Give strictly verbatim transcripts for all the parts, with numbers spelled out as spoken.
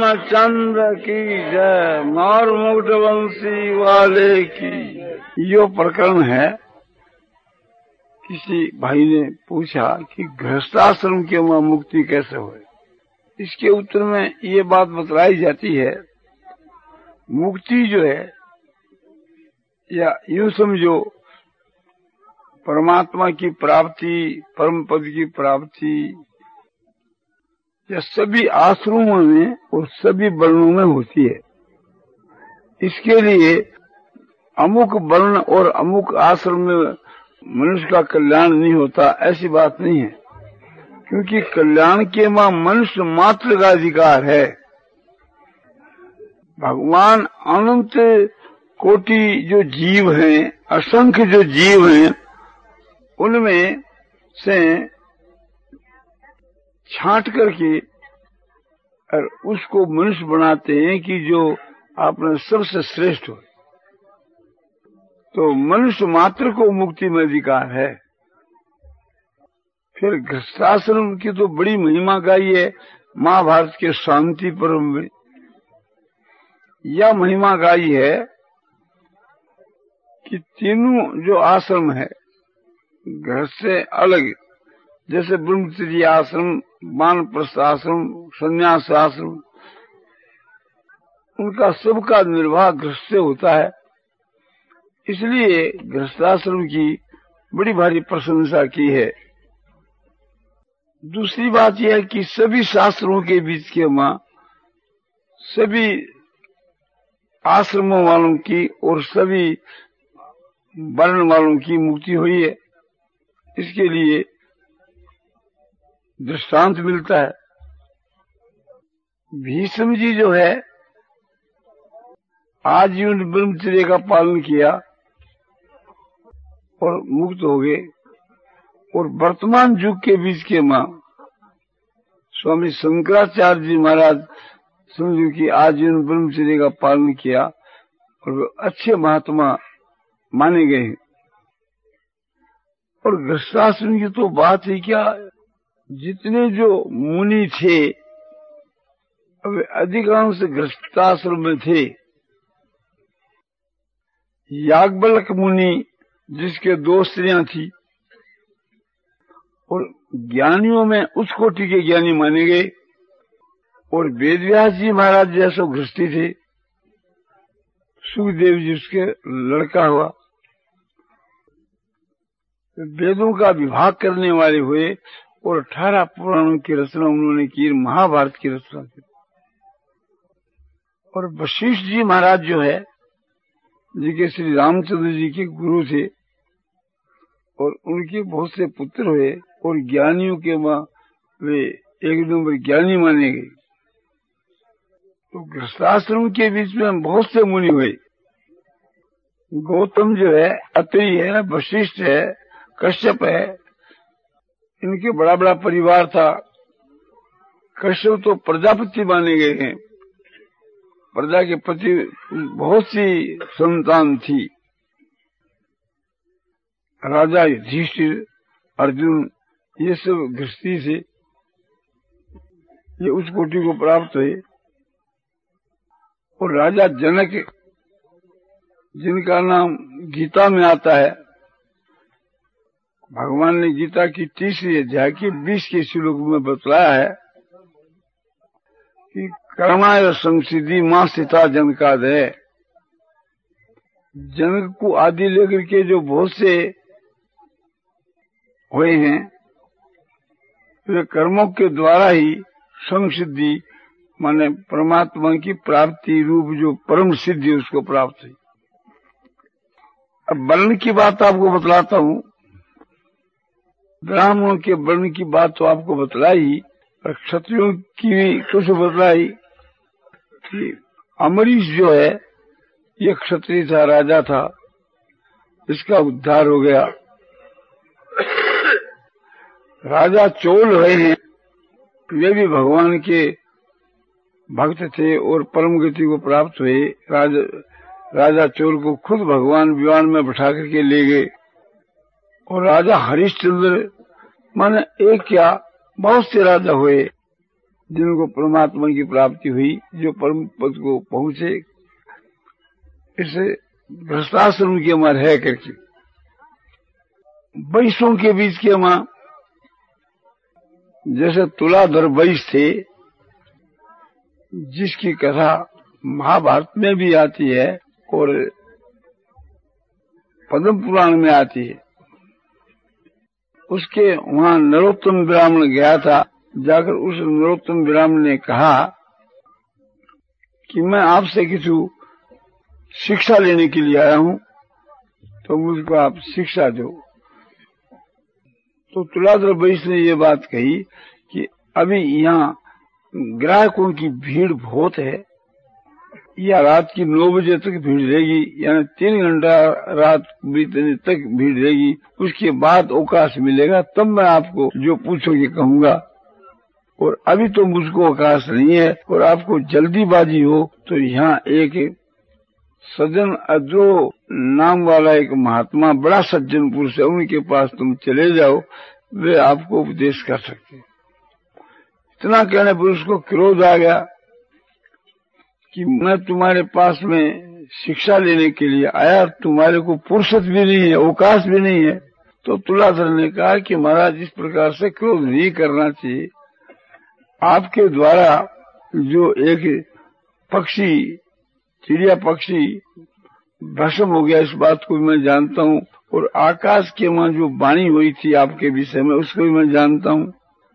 रामचंद्र की जय, मार मुकुट वंशी वाले की। यो प्रकरण है। किसी भाई ने पूछा कि गृहस्थाश्रम के वहां मुक्ति कैसे होए। इसके उत्तर में ये बात बतलाई जाती है, मुक्ति जो है, या यूं समझो परमात्मा की प्राप्ति, परम पद की प्राप्ति, यह सभी आश्रमों में और सभी वर्णों में होती है। इसके लिए अमुक वर्ण और अमुक आश्रम में मनुष्य का कल्याण नहीं होता, ऐसी बात नहीं है। क्योंकि कल्याण के वहां मनुष्य मात्र का अधिकार है। भगवान अनंत कोटि जो जीव हैं, असंख्य जो जीव हैं, उनमें से छांट करके और उसको मनुष्य बनाते हैं कि जो आपने सबसे श्रेष्ठ हो। तो मनुष्य मात्र को मुक्ति में अधिकार है। फिर गृहस्थाश्रम की तो बड़ी महिमा गाई है महाभारत के शांति पर्व में। यह महिमा गाई है कि तीनों जो आश्रम है घर से अलग, जैसे ब्रह्मचर्य आश्रम, वानप्रस्थ आश्रम, संन्यास आश्रम, उनका सबका निर्वाह गृहस्थ से होता है। इसलिए गृहस्थाश्रम की बड़ी भारी प्रशंसा की है। दूसरी बात यह है कि सभी शास्त्रों के बीच के मां सभी आश्रमों वालों की और सभी वर्ण वालों की मुक्ति हुई है। इसके लिए दृष्टांत मिलता है। भीष्म जी जो है आजीवन ब्रह्मचर्य का पालन किया और मुक्त हो गए, और वर्तमान युग के बीच के मां स्वामी शंकराचार्य जी महाराज समझो कि आजीवन ब्रह्मचर्य का पालन किया और वे अच्छे महात्मा माने गए हैं। और गृहस्थाश्रम की तो बात ही क्या, जितने जो मुनि थे वे अधिकांश गृहस्थाश्रम में थे। याज्ञवल्क्य मुनि जिसके दो स्त्रियां थी, और ज्ञानियों में उच्च कोटि के ज्ञानी माने गए, और वेदव्यास जी महाराज जैसे गृहस्थी थे। सुखदेव जी उसके लड़का हुआ, वेदों का विभाग करने वाले हुए और अठारह पुराणों की रचना उन्होंने की, महाभारत की रचना की। और वशिष्ठ जी महाराज जो है, जिनके श्री रामचंद्र जी के गुरु थे, और उनके बहुत से पुत्र हुए, और ज्ञानियों के मां वे एक नंबर ज्ञानी माने गए। तो गृहस्थाश्रम के बीच में बहुत से मुनि हुए। गौतम जो है, अत्रि है, वशिष्ठ है, कश्यप है, इनके बड़ा बड़ा परिवार था। कश्यप तो प्रजापति माने गए हैं, प्रजा के प्रति बहुत सी संतान थी। राजा युधिष्ठिर, अर्जुन, ये सब गृहस्थी से ये उस कोटि को प्राप्त हुए। और राजा जनक, जिनका नाम गीता में आता है, भगवान ने गीता की तीसरी अध्याय की बीस के श्लोक में बतलाया है कि कर्माय संसिद्धि मां सीता जनकादय। जनक को आदि लेकर के जो बहुत से हुए हैं, वे कर्मों के द्वारा ही संसिद्धि माने परमात्मा की प्राप्ति रूप जो परम सिद्धि उसको प्राप्त हुई। अब वर्ण की बात आपको बतलाता हूँ। ब्राह्मणों के वर्ण की बात तो आपको बतलाई, और क्षत्रियों की भी कुछ बतलाई कि अमरीश जो है ये क्षत्रिय था, राजा था, इसका उद्धार हो गया। राजा चोल रहे हैं, वे भी भगवान के भक्त थे और परम गति को प्राप्त हुए। राजा राजा चोल को खुद भगवान विमान में बैठा करके ले गए। और राजा हरिश्चंद्र माने एक क्या बहुत से राजा हुए। जिनको परमात्मा की प्राप्ति हुई, जो परम पद को पहुंचे, इसे भ्रष्टाश्रम के वहां रह करके वैश्यों के बीच के वहां जैसे तुलाधर वैश्य थे, जिसकी कथा महाभारत में भी आती है और पद्म पुराण में आती है। उसके वहां नरोत्तम ब्राह्मण गया था। जाकर उस नरोत्तम ब्राह्मण ने कहा कि मैं आपसे किसी शिक्षा लेने के लिए आया हूं, तो मुझको आप शिक्षा दो। तो तुलाधर वैश्य ने ये बात कही कि अभी यहाँ ग्राहकों की भीड़ बहुत है, या रात की नौ बजे तक भीड़ रहेगी, यानी तीन घंटा रात बीतने तक भीड़ रहेगी। उसके बाद अवकाश मिलेगा, तब मैं आपको जो पूछोगे कहूंगा, और अभी तो मुझको अवकाश नहीं है। और आपको जल्दीबाजी हो तो यहाँ एक सज्जन अद्रो नाम वाला एक महात्मा, बड़ा सज्जन पुरुष है, उनके पास तुम चले जाओ, वे आपको उपदेश कर सकते। इतना कहने पर उसको क्रोध आ गया कि मैं तुम्हारे पास में शिक्षा लेने के लिए आया, तुम्हारे को फुर्सत भी नहीं है, अवकाश भी नहीं है। तो तुलाधर ने कहा कि महाराज, इस प्रकार से क्रोध नहीं करना चाहिए। आपके द्वारा जो एक पक्षी, चिड़िया पक्षी भस्म हो गया, इस बात को मैं जानता हूँ, और आकाश के वहां जो वाणी हुई थी आपके विषय में, उसको भी मैं जानता हूँ।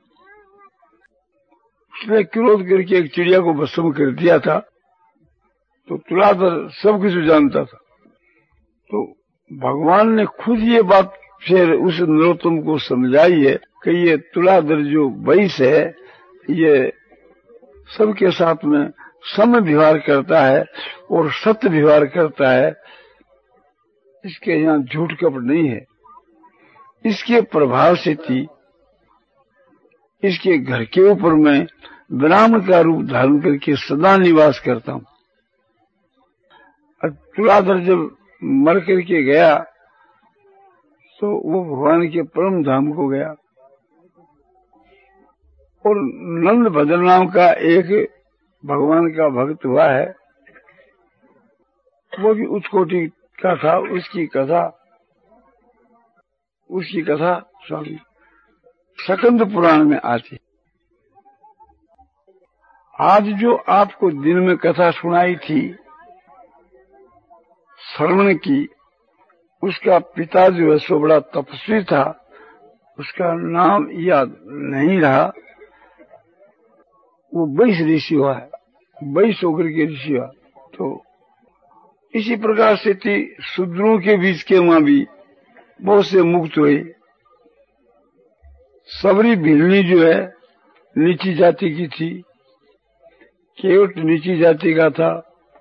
उसने क्रोध करके एक चिड़िया को भस्म कर दिया था। तो तुलाधर सब कुछ जानता था। तो भगवान ने खुद ये बात फिर उस नरोत्तम को समझाई है कि ये तुलाधर जो वैश्य है, ये सबके साथ में सम व्यवहार करता है और सत्य व्यवहार करता है। इसके यहाँ झूठ कपट नहीं है। इसके प्रभाव से थी इसके घर के ऊपर मैं ब्राह्मण का रूप धारण करके सदा निवास करता हूँ। तुलाधर जब मर करके गया तो वो भगवान के परम धाम को गया, और नंद भद्र नाम का एक भगवान का भक्त हुआ है, वो भी उच्च कोटि का था। उसकी कथा उसकी कथा स्वामी सकंद पुराण में आती। आज जो आपको दिन में कथा सुनाई थी श्रवण की, उसका पिता जो है सो बड़ा तपस्वी था, उसका नाम याद नहीं रहा। वो वैश्य ऋषि हुआ है, वैश्य होकर के ऋषि हुआ। तो इसी प्रकार से थी शूद्रों के बीच के वहां भी बहुत से मुक्त हुए। सबरी भिलनी जो है नीची जाति की थी, केवट नीची जाति का था,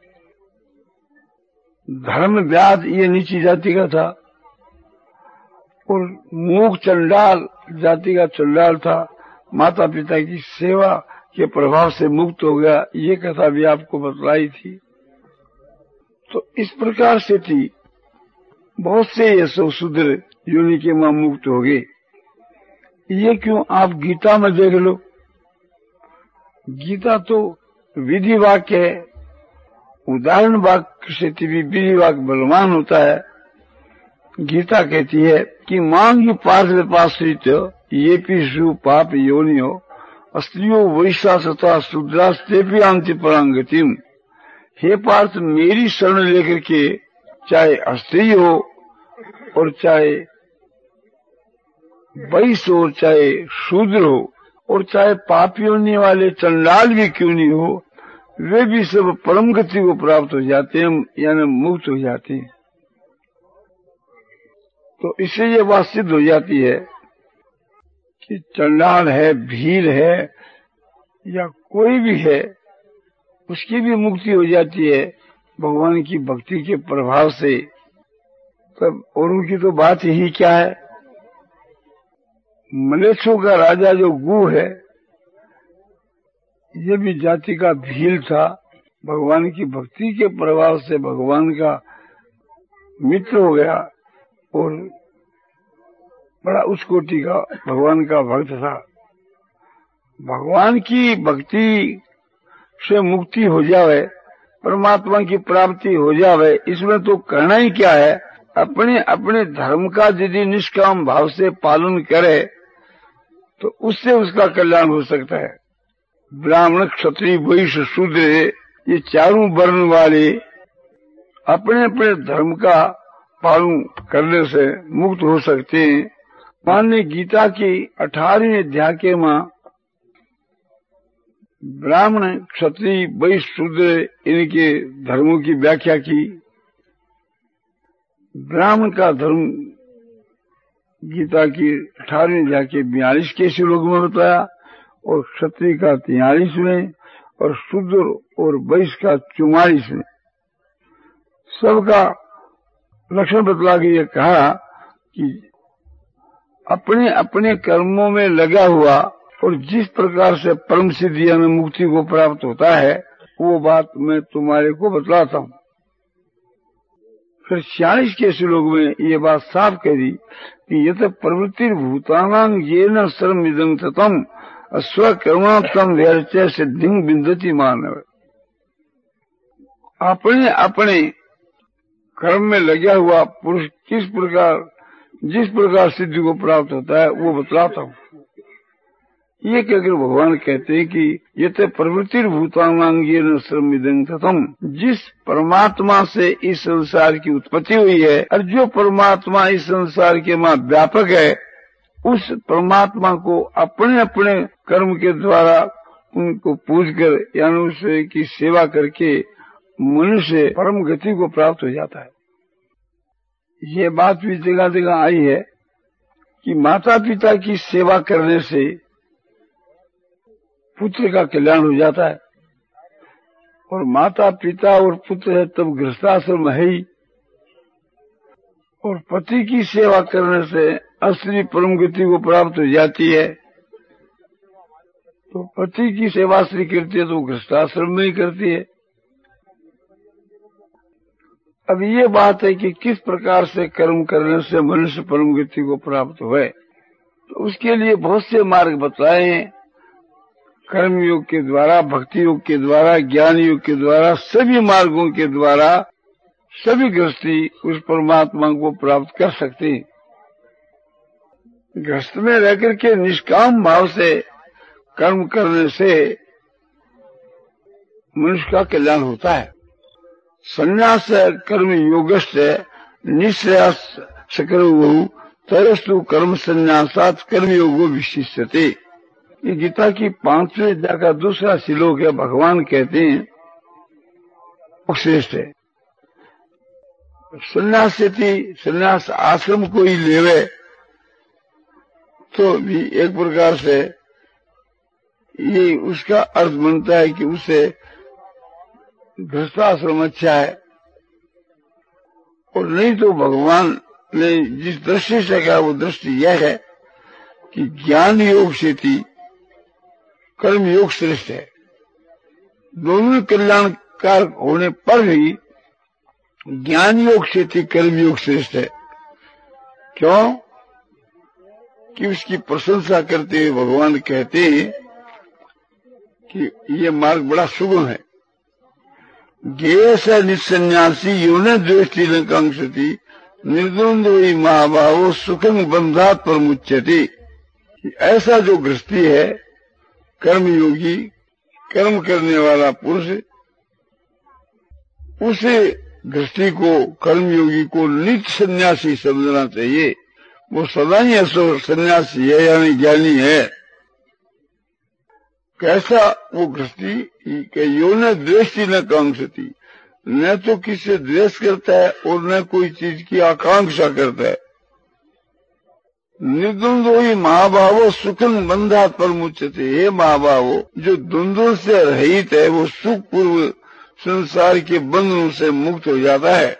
धर्म व्याध ये नीची जाति का था, और मूक चंडाल जाति का चंडाल था। माता पिता की सेवा के प्रभाव से मुक्त हो गया, ये कथा भी आपको बतलाई थी। तो इस प्रकार से थी बहुत से ये सब शूद्र योनि के मां मुक्त हो गए। ये क्यों, आप गीता में देख लो, गीता तो विधि वाक्य है, उदाहरण वाक्य से भी विधि वाक्य बलवान होता है। गीता कहती है कि मांग पार्थ पाश्रित ये पीसु पाप योनियो स्त्रियो वैश्या सता शूद्रास्ते भी आंति परांगतिम। हे पार्थ, मेरी शरण लेकर के चाहे स्त्री हो और चाहे वैश्य हो, चाहे शूद्र हो, और चाहे पाप योनि वाले चंडाल भी क्यों नहीं हो, वे भी सब परम गति को प्राप्त हो जाते हैं, यानी मुक्त हो जाते हैं। तो इससे ये बात सिद्ध हो जाती है कि चंडाल है, भील है, या कोई भी है, उसकी भी मुक्ति हो जाती है भगवान की भक्ति के प्रभाव से। तब और उनकी तो बात यही क्या है। मलेच्छों का राजा जो गु है, ये भी जाति का भील था। भगवान की भक्ति के प्रभाव से भगवान का मित्र हो गया और बड़ा उच्च कोटि का भगवान का भक्त था। भगवान की भक्ति से मुक्ति हो जावे, परमात्मा की प्राप्ति हो जावे, इसमें तो करना ही क्या है? अपने अपने धर्म का यदि निष्काम भाव से पालन करे तो उससे उसका कल्याण हो सकता है। ब्राह्मण, क्षत्रिय, वैश्य, शूद्र, ये चारों वर्ण वाले अपने अपने धर्म का पालन करने से मुक्त हो सकते हैं। माननीय गीता की अठारहवें अध्याय के मां ब्राह्मण, क्षत्रिय, वैश्य, शूद्र इनके धर्मों की व्याख्या की। ब्राह्मण का धर्म गीता की अठारहवें अध्याय के बयालीस के श्लोक में बताया और क्षत्रिय का तियालीस में और शूद्र और वैश्य का चौवालीस में। सबका लक्षण बतला के ये कहा कि अपने अपने कर्मों में लगा हुआ और जिस प्रकार से परम सिद्धि में मुक्ति को प्राप्त होता है वो बात मैं तुम्हारे को बतलाता हूँ। फिर छियालीस के श्लोक में ये बात साफ कह दी कि यत प्रवृत्ति भूतानां ये न सर्व इदं ततम स्वकर्मात्म व्यर्च सिद्धि बिंदति मानव। अपने अपने कर्म में लगा हुआ पुरुष किस प्रकार जिस प्रकार सिद्धि को प्राप्त होता है वो बतलाता हूँ। ये कहकर भगवान कहते हैं कि ये तो प्रवृत्ति भूतांगेन सर्वमिदं ततम, जिस परमात्मा से इस संसार की उत्पत्ति हुई है और जो परमात्मा इस संसार के मां व्यापक है, उस परमात्मा को अपने अपने कर्म के द्वारा उनको पूज कर यानी उसे की सेवा करके मनुष्य परम गति को प्राप्त हो जाता है। ये बात भी जगह जगह आई है कि माता पिता की सेवा करने से पुत्र का कल्याण हो जाता है, और माता पिता और पुत्र है तब गृहस्थाश्रम है ही, और पति की सेवा करने से असली परम गति को प्राप्त हो जाती है। तो पति की सेवा स्त्री करती है तो गृहस्थाश्रम में ही करती है। अब ये बात है कि किस प्रकार से कर्म करने से मनुष्य परम गति को प्राप्त हुए, तो उसके लिए बहुत से मार्ग बताए हैं। कर्म योग के द्वारा, भक्ति योग के द्वारा, ज्ञान योग के द्वारा, सभी मार्गों के द्वारा सभी गृहस्थी उस परमात्मा को प्राप्त कर सकते हैं। गृहस्थ में रहकर के निष्काम भाव से कर्म करने से मनुष्य का कल्याण होता है। संन्यास कर्म योगश्च निःश्रेयस सकरो तरस्तु कर्म संन्यासात कर्म योगो विशिष्यते। ये गीता की पांचवें अध्याय का दूसरा श्लोक है। भगवान कहते हैं श्रेष्ठ है। संन्यास थी, संन्यास आश्रम को ही लेवे तो भी एक प्रकार से ये उसका अर्थ बनता है कि उसे गृहस्थाश्रम अच्छा है, और नहीं तो भगवान ने जिस दृष्टि से कहा वो दृष्टि यह है कि ज्ञान योग से थी कर्म योग श्रेष्ठ है। दोनों कल्याणकार होने पर भी ज्ञान योग से थी कर्म योग श्रेष्ठ है। क्यों? कि उसकी प्रशंसा करते हुए भगवान कहते हैं कि ये मार्ग बड़ा सुगम है। ज्ञेय से निसन्यासी यो न द्वेष्टि न कांक्षति निर्द्वंद्वी महाभावो सुखं बंधात परमुच्यते। ऐसा जो गृहस्थी है, कर्म योगी, कर्म करने वाला पुरुष, उसे गृहस्थी को, कर्म योगी को नित्य सन्यासी समझना चाहिए। वो सदा ही ऐसा सन्यासी है यानी ज्ञानी है। कैसा वो गृहस्थी कि यो न द्वेष्टि न कांक्षति, न तो किसी द्वेष करता है और न कोई चीज की आकांक्षा करता है। निर्द्वंद्व ही महाभावो सुखं बंधात परमुच्यते। हे महाभावो, जो द्वंद्व से रहित है वो सुख पूर्व संसार के बंधनों से मुक्त हो जाता है।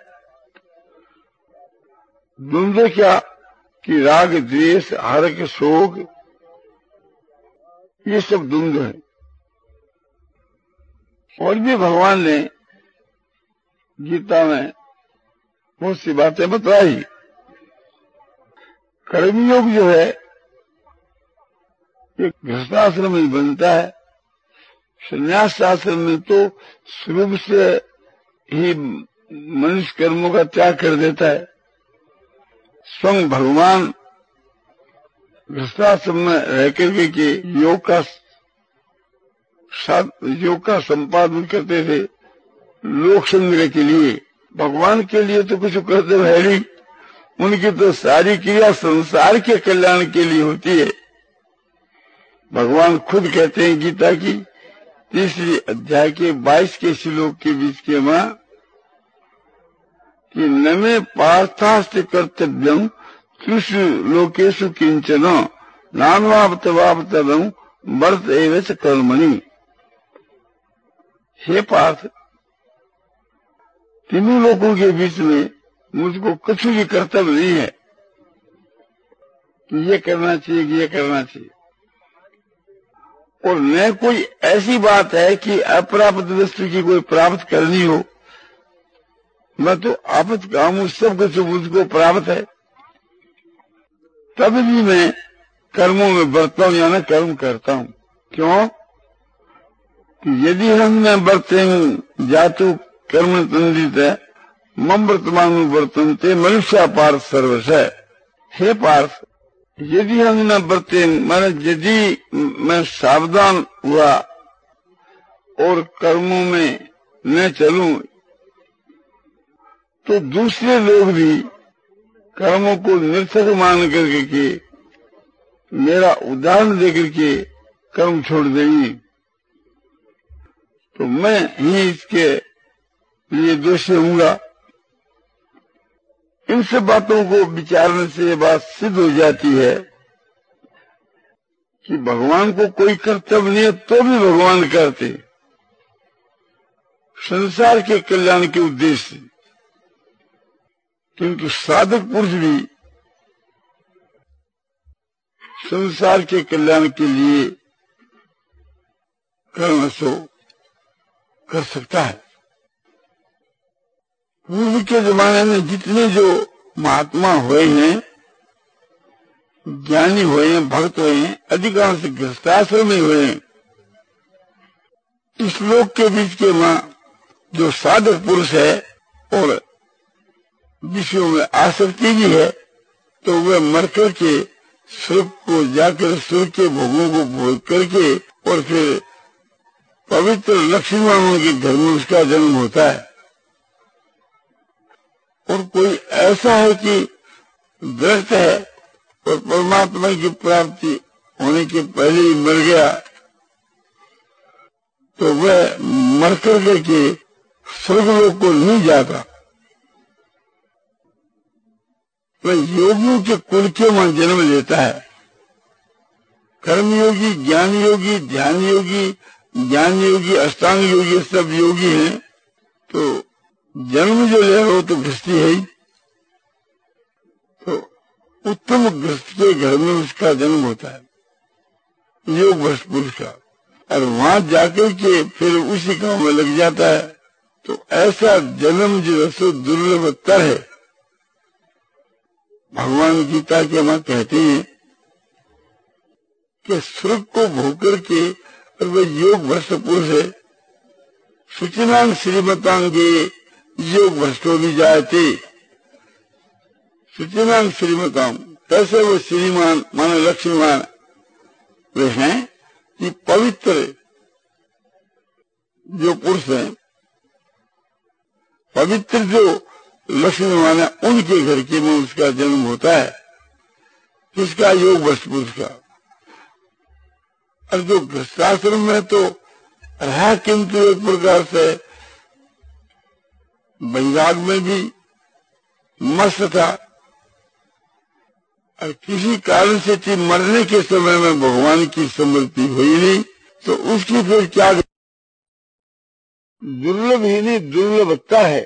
द्वंद्व क्या कि राग, द्वेष, हर्ष, शोक, ये सब द्वंद्व है। और भी भगवान ने गीता में बहुत सी बातें बताई। कर्मयोग जो है ये गृहस्थाश्रम में बनता है। संन्यास आश्रम में तो शुरू से ही मनुष्य कर्मों का त्याग कर देता है। स्वयं भगवान गृहस्थाश्रम में रह करके के योग का योग का संपादन करते थे लोक संग्रह के लिए। भगवान के लिए तो कुछ कर्तव्य है नहीं, उनकी तो सारी क्रिया संसार के कल्याण के लिए होती है। भगवान खुद कहते हैं गीता की तीसरी अध्याय के बाईस के श्लोक के बीच के मां कि न मे पार्थास्ति कर्तव्यम त्रिषु लोकेषु किंचन नान्वाप्तवाप्तव्यम वर्त एव च कर्मणि। हे पार्थ, तीनों लोगों के बीच में मुझको कुछ भी कर्तव्य नहीं है कि ये करना चाहिए कि ये करना चाहिए, और न कोई ऐसी बात है कि अप्राप्त वस्तु की कोई प्राप्त करनी हो। मैं तो आपत काम सब कुछ मुझको प्राप्त है, तब भी मैं कर्मों में बरता हूं या न कर्म करता हूं। क्यों? कि यदि हम न बरते जातु कर्म तंदित है मम वर्तमान वर्तनते मनुष्य पार्थ सर्वश। हे पार्थ, यदि हम न बरते माने यदि मैं सावधान हुआ और कर्मों में न चलूं तो दूसरे लोग भी कर्मों को निरर्थक मान करके के मेरा उदाहरण देकर के कर्म छोड़ देंगे, तो मैं ही इसके लिए दोषी होऊंगा। इन सब बातों को विचारने से ये बात सिद्ध हो जाती है कि भगवान को कोई कर्तव्य नहीं है तो भी भगवान करते संसार के कल्याण के उद्देश्य से। क्योंकि साधक पुरुष भी संसार के कल्याण के लिए कर्म सो कर सकता है। पूर्व के जमाने में जितने जो महात्मा हुए हैं, ज्ञानी हुए हैं, भक्त हुए हैं, अधिकांश गृहस्थाश्रम में हुए हैं। इस लोक के बीच के मां जो साधक पुरुष है और विषयों में आसक्ति भी है, तो वह मर करके स्वर्ग को जाकर स्वर्ग के भोगों को भोग करके और फिर पवित्र लक्ष्मीवानों के घर में उसका जन्म होता है। और कोई ऐसा है कि ग्रस्त है और परमात्मा की प्राप्ति होने के पहले ही मर गया, तो वह मर कर के स्वर्गलोक को नहीं जाता। वह योगियों के कुल के वहां जन्म लेता है। कर्मयोगी, ज्ञान योगी, ध्यान योगी, ज्ञान योगी, अष्टांग योगी सब योगी हैं, तो जन्म जो ले वो तो गृहस्थी है ही। तो उत्तम गृहस्थ के घर में उसका जन्म होता है योग भ्रष्ट पुरुष का, और वहां जाकर के फिर उसी काम में लग जाता है। तो ऐसा जन्म जो है दुर्लभतर है। भगवान गीता के मां कहते हैं कि स्वर्ग को भोग करके और वह योग भ्रष्ट पुरुष है। सूचनांग श्रीमतांगे योग भ्रष्टो भी जाते। सूचनांग श्रीमतांग कैसे वो श्रीमान माने लक्ष्मीमान वे हैं कि पवित्र जो पुरुष हैं, पवित्र जो लक्ष्मीमान है, उनके घर के में उसका जन्म होता है। किसका? योग भ्रष्ट पुरुष का। और जो गृहस्थाश्रम में तो रहा किंतु एक प्रकार से वैराग में भी मस्त था, और किसी कारण से थी मरने के समय में भगवान की स्मृति हुई नहीं, तो उसकी फिर क्या दुर्लभ ही नहीं दुर्लभता है।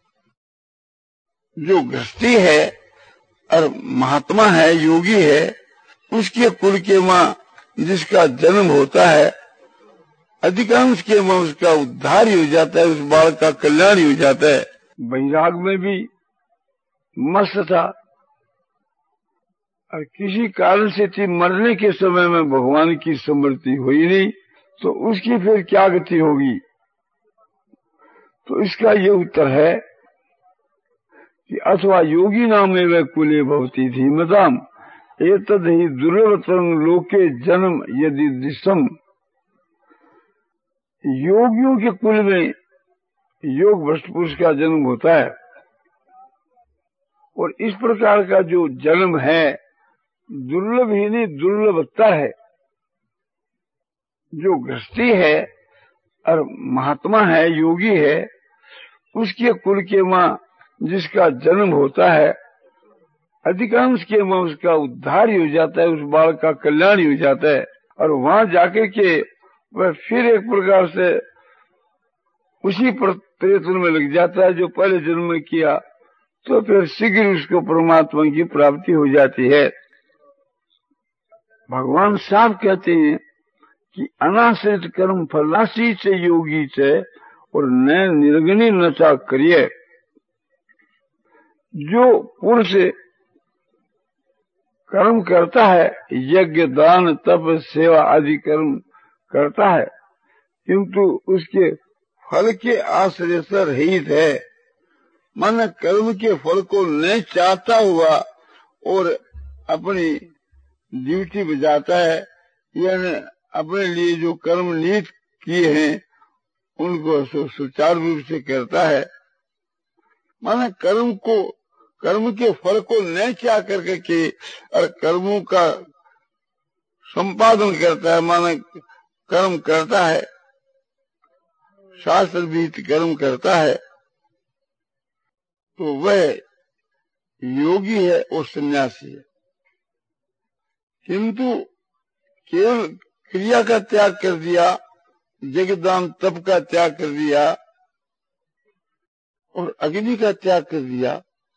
जो गृहस्थी है और महात्मा है, योगी है, उसके कुल के मां जिसका जन्म होता है, अधिकांश के मां उसका उद्धार ही हो जाता है, उस बालक का कल्याण ही हो जाता है। वैराग में भी मस्त था, और किसी कारण से थी मरने के समय में भगवान की स्मृति हुई नहीं, तो उसकी फिर क्या गति होगी? तो इसका ये उत्तर है कि अथवा योगी नामे व कुले भवती थी मताम एतद ही दुर्लभतरं लोके जन्म यदि दृश्यम। योगियों के कुल में योग भ्रष्ट पुरुष का जन्म होता है, और इस प्रकार का जो जन्म है दुर्लभ ही नहीं दुर्लभतर है। जो गृहस्थी है और महात्मा है, योगी है, उसके कुल के मां जिसका जन्म होता है, अधिकांश के मां उसका उद्धार ही हो जाता है, उस बालक का कल्याण ही हो जाता है, और वहां जाकर के वह फिर एक प्रकार से उसी प्रयत्न में लग जाता है जो पहले जन्म में किया, तो फिर शीघ्र उसको परमात्मा की प्राप्ति हो जाती है। भगवान साफ कहते हैं कि अनाश्रित कर्म फलासी से योगी से और न निर्गुणी नचा करिए। जो पुरुष कर्म करता है, यज्ञ दान तप सेवा आदि कर्म करता है, किंतु उसके फल के आश्रय से रहित है, मन कर्म के फल को नहीं चाहता हुआ और अपनी ड्यूटी बजाता है, यानी अपने लिए जो कर्म नियत किए हैं उनको सुचारू रूप से करता है। माने कर्म को कर्म के फल को नहीं चाह करके के और कर्मों का संपादन करता है, माने कर्म करता है, शास्त्र विहित कर्म करता है, तो वह योगी है और सन्यासी है। किंतु केवल क्रिया का त्याग कर दिया, जगदान तप का त्याग कर दिया और अग्नि का त्याग कर दिया,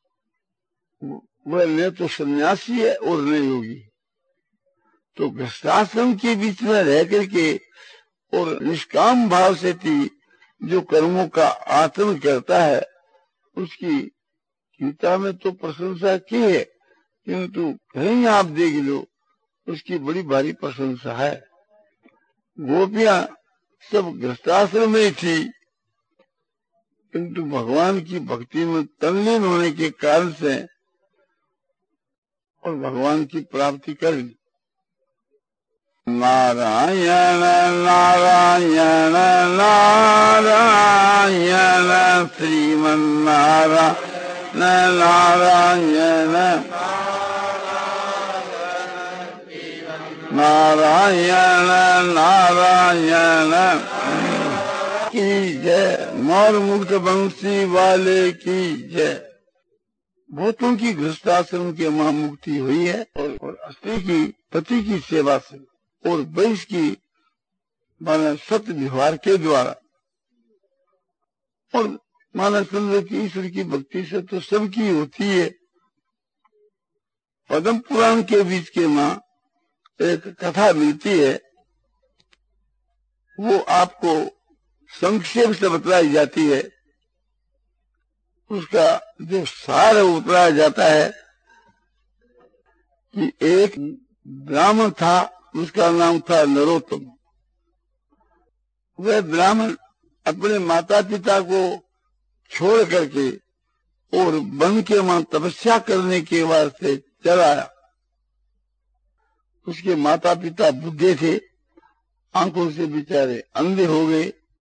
वह न तो सन्यासी है और न योगी। तो गृहस्थाश्रम के बीच में रह करके और निष्काम भाव से थी जो कर्मों का आचरण करता है, उसकी गीता में तो प्रशंसा की है, किंतु कहीं आप देख लो उसकी बड़ी भारी प्रशंसा है। गोपियां सब गृहस्थाश्रम में थी, किंतु भगवान की भक्ति में तल्लीन होने के कारण से और भगवान की प्राप्ति कर ली। नारायण नारायण नारायण श्रीमन नारायण नारायण नारायण नारायण की जय। मोर मुक्त बंसी वाले की जय। बहुतों की गृहस्थाश्रम के वहां मुक्ति हुई है, और, और स्त्री की पति की सेवा से और वैश्य की माना सत्य व्यवहार के द्वारा और माना चंद्र की ईश्वर की भक्ति से तो सबकी होती है। पद्म पुराण के बीच के मां एक कथा मिलती है, वो आपको संक्षेप से बतलाई जाती है। उसका जो सार उतराया जाता है कि एक ब्राह्मण था, उसका नाम था नरोत्तम। वह ब्राह्मण अपने माता पिता को छोड़ करके और वन के वहां तपस्या करने के वास्ते चला आया। उसके माता पिता बुढ़े थे, आंखों से बेचारे अंधे हो गए,